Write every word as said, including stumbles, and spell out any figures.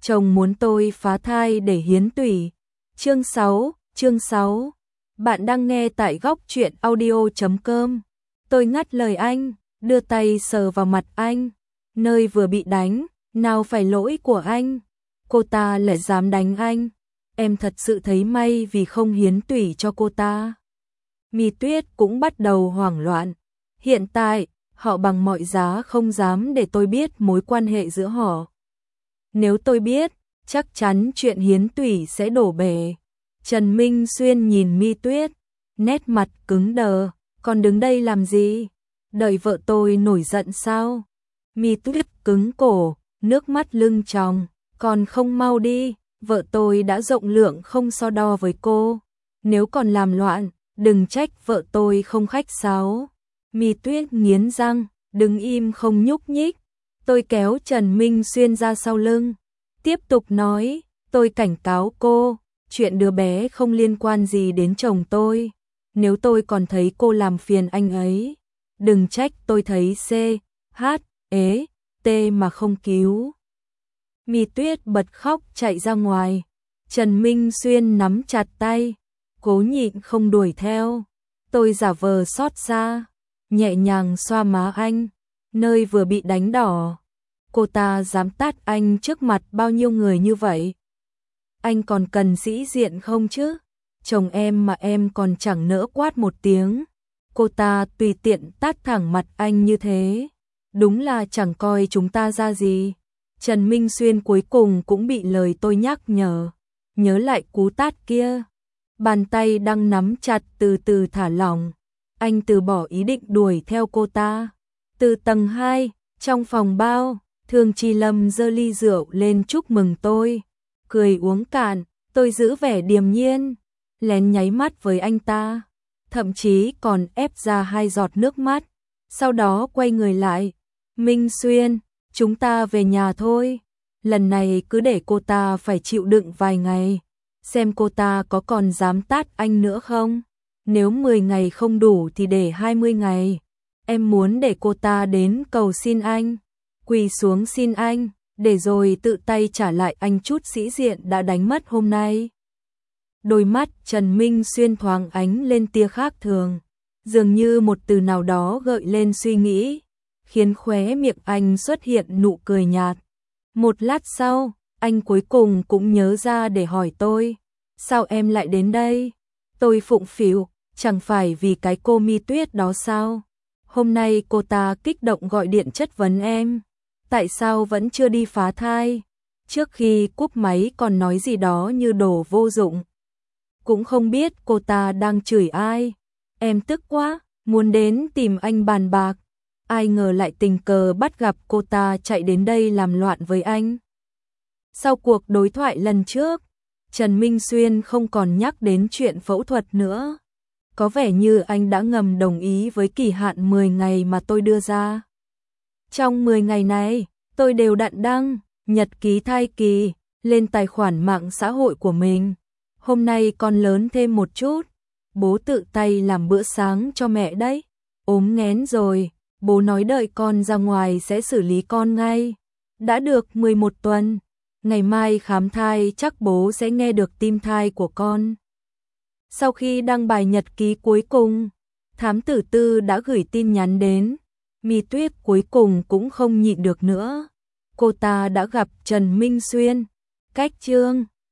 chồng muốn tôi phá thai để hiến tủy. Chương sáu, chương sáu. Bạn đang nghe tại góc truyện audio chấm com. Tôi ngắt lời anh, đưa tay sờ vào mặt anh, nơi vừa bị đánh, nào phải lỗi của anh. Cô ta lại dám đánh anh. Em thật sự thấy may vì không hiến tủy cho cô ta. Mi Tuyết cũng bắt đầu hoảng loạn. Hiện tại, họ bằng mọi giá không dám để tôi biết mối quan hệ giữa họ. Nếu tôi biết, chắc chắn chuyện hiến tủy sẽ đổ bể. Trần Minh Xuyên nhìn Mi Tuyết, nét mặt cứng đờ, còn đứng đây làm gì? Đợi vợ tôi nổi giận sao? Mi Tuyết cứng cổ, nước mắt lưng tròng, còn không mau đi, vợ tôi đã rộng lượng không so đo với cô. Nếu còn làm loạn, đừng trách vợ tôi không khách sáo. Mi Tuyết nghiến răng, đứng im không nhúc nhích. Tôi kéo Trần Minh Xuyên ra sau lưng, tiếp tục nói, tôi cảnh cáo cô, chuyện đứa bé không liên quan gì đến chồng tôi. Nếu tôi còn thấy cô làm phiền anh ấy, đừng trách tôi thấy C, H, ế, T mà không cứu. Mi Tuyết bật khóc chạy ra ngoài. Trần Minh Xuyên nắm chặt tay, cố nhịn không đuổi theo. Tôi giả vờ xót xa, nhẹ nhàng xoa má anh, nơi vừa bị đánh đỏ. Cô ta dám tát anh trước mặt bao nhiêu người như vậy? Anh còn cần sĩ diện không chứ? Chồng em mà em còn chẳng nỡ quát một tiếng. Cô ta tùy tiện tát thẳng mặt anh như thế. Đúng là chẳng coi chúng ta ra gì. Trần Minh Xuyên cuối cùng cũng bị lời tôi nhắc nhở. Nhớ lại cú tát kia. Bàn tay đang nắm chặt từ từ thả lỏng. Anh từ bỏ ý định đuổi theo cô ta. Từ tầng hai, trong phòng bao, Thường Chi Lâm giơ ly rượu lên chúc mừng tôi. Cười uống cạn, tôi giữ vẻ điềm nhiên, lén nháy mắt với anh ta. Thậm chí còn ép ra hai giọt nước mắt. Sau đó quay người lại. Minh Xuyên, chúng ta về nhà thôi. Lần này cứ để cô ta phải chịu đựng vài ngày. Xem cô ta có còn dám tát anh nữa không? Nếu mười ngày không đủ thì để hai mươi ngày. Em muốn để cô ta đến cầu xin anh, quỳ xuống xin anh, để rồi tự tay trả lại anh chút sĩ diện đã đánh mất hôm nay. Đôi mắt Trần Minh Xuyên thoáng ánh lên tia khác thường, dường như một từ nào đó gợi lên suy nghĩ, khiến khóe miệng anh xuất hiện nụ cười nhạt. Một lát sau, anh cuối cùng cũng nhớ ra để hỏi tôi, sao em lại đến đây? Tôi phụng phịu, chẳng phải vì cái cô Mi Tuyết đó sao? Hôm nay cô ta kích động gọi điện chất vấn em, tại sao vẫn chưa đi phá thai? Trước khi cúp máy còn nói gì đó như đồ vô dụng. Cũng không biết cô ta đang chửi ai. Em tức quá, muốn đến tìm anh bàn bạc. Ai ngờ lại tình cờ bắt gặp cô ta chạy đến đây làm loạn với anh. Sau cuộc đối thoại lần trước, Trần Minh Xuyên không còn nhắc đến chuyện phẫu thuật nữa. Có vẻ như anh đã ngầm đồng ý với kỳ hạn mười ngày mà tôi đưa ra. Trong mười ngày này, tôi đều đặn đăng nhật ký thai kỳ lên tài khoản mạng xã hội của mình. Hôm nay con lớn thêm một chút, bố tự tay làm bữa sáng cho mẹ đấy. Ốm nghén rồi, bố nói đợi con ra ngoài sẽ xử lý con ngay. Đã được mười một tuần, ngày mai khám thai chắc bố sẽ nghe được tim thai của con. Sau khi đăng bài nhật ký cuối cùng, thám tử Tư đã gửi tin nhắn đến. Mi Tuyết cuối cùng cũng không nhịn được nữa. Cô ta đã gặp Trần Minh Xuyên. Cách chương